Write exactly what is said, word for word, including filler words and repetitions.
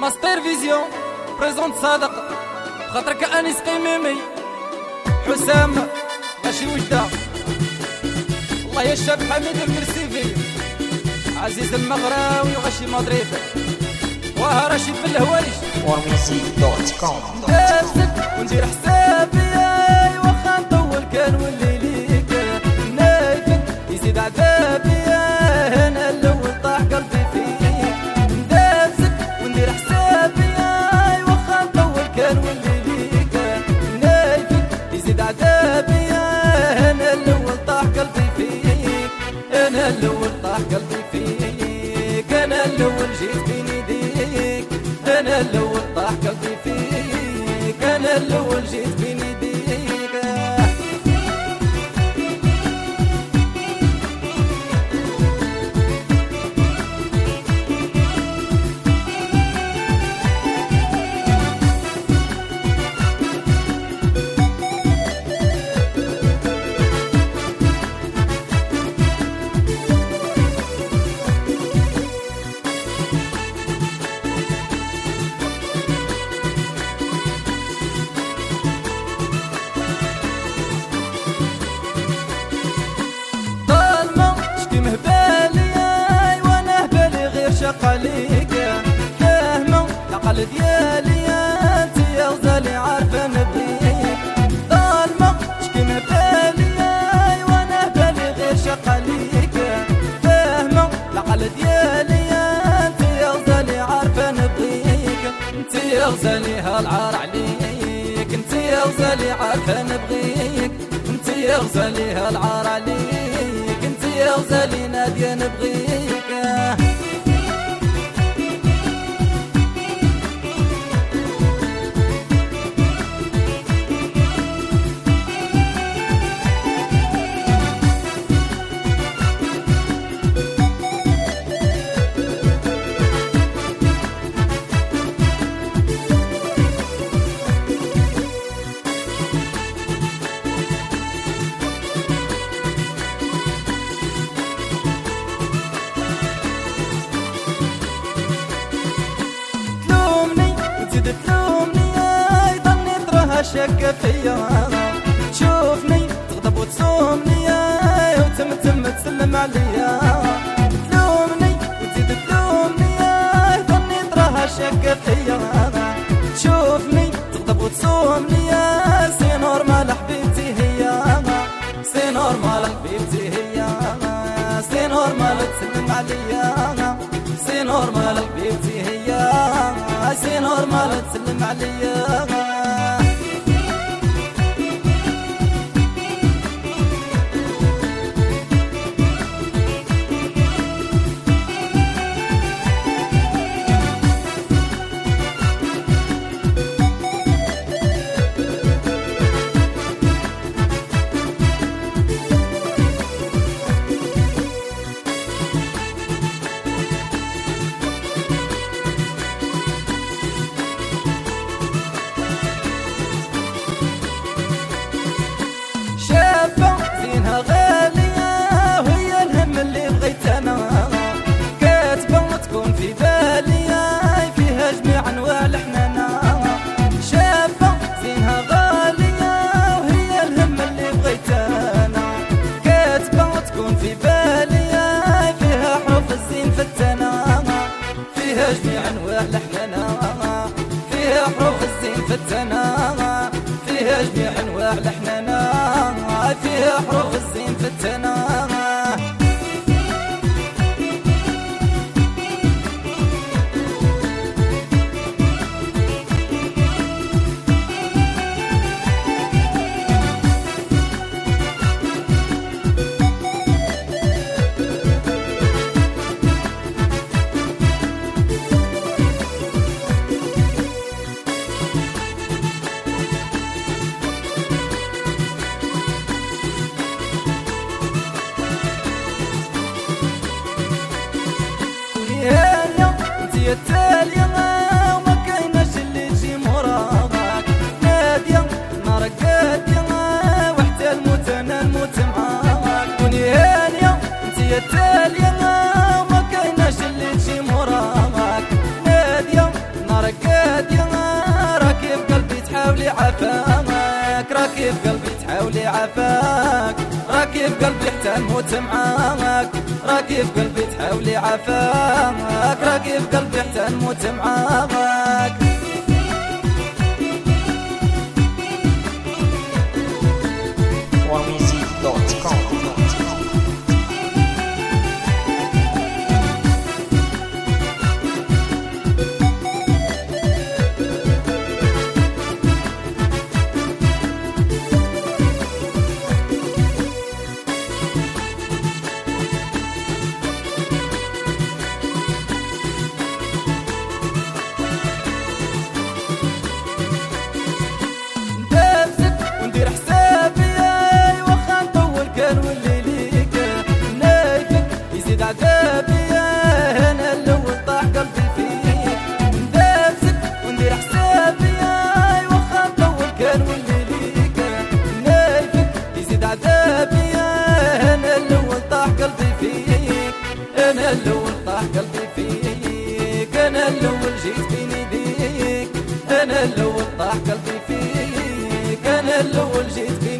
ماستر فيزيون بريزونت صادق خاطرك انيس قيميمي حسام ماشي وجده. الله يا الشاب حميد المرسيفي عزيز المغراوي وغشي مدريد وها رشيد بالهوايش وميوزيك دوت كوم. دابزك وندير حسابي واخا نطول كان ولي ليك نايفك يزيد عذابي انا الاول طاح قلبي فيك. دابزك وندير حسابي واخا نطول كان ولي ليك نايفك يزيد عذابي انا الاول طاح قلبي فيك. انا الاول طاح قلبي فيك. انا الاول جيت بين يديك. انا الاول طاح قلبي فيك. انا الاول جيت بين يديك. عليك فاهمة العقل ديالي انت يا غزالي عارفة نبغيك. ظالمة شكي مبالي وانا بالي غير شق عليك. فاهمة العقل ديالي انت يا غزالي عارفة نبغيك. انت يا غزالي هالعار عليك. انت يا غزالي عارفة نبغيك. انت يا غزالي هالعار عليك. انت يا غزالي نادية نبغيك. تلومني ضني تراها شاكة فيا. تشوفني تغضب وتصومني وتمتم تسلم عليا. تلومني وتزيد تلومني ضني تراها شاكة فيا. تشوفني تغضب وتصومني سي نورمال حبيبتي هي. سي نورمال حبيبتي هي. سي نورمال تسلم عليا. سي نورمال حبيبتي هي. سي نورمال تسلم عليا. زينها غالية وهي الهم اللي بغيت أنا. كاتبة وتكون في بالي فيها جميع أنواع الحنانة. شابة زينها غالية وهي الهم اللي بغيت أنا. كاتبة وتكون في بالي فيها حروف الزين فتانة. فيها جميع أنواع الحنانة. فيها حروف الزين فتانة. فيها جميع أنواع الحنانة. فيها حروف الزين فتنة. انتي التالية وما كايناش اللي تجي موراك. نادية نارك قادية وحتى الموت انا نموت معاك. كوني هانية انتي التالية وما كايناش اللي تجي موراك. نادية راكي في قلبي تحاولي عافاك، راكي في قلبي حتى نموت معاك، راكي في قلبي تحاولي عافاك، راكي في قلبي حتى نموت معاك. Music دوت كوم. أنا الأول طاح قلبي فيك، أنا الأول جيت بيني بيك، أنا الأول طاح قلبي فيك، أنا الأول جيت بيني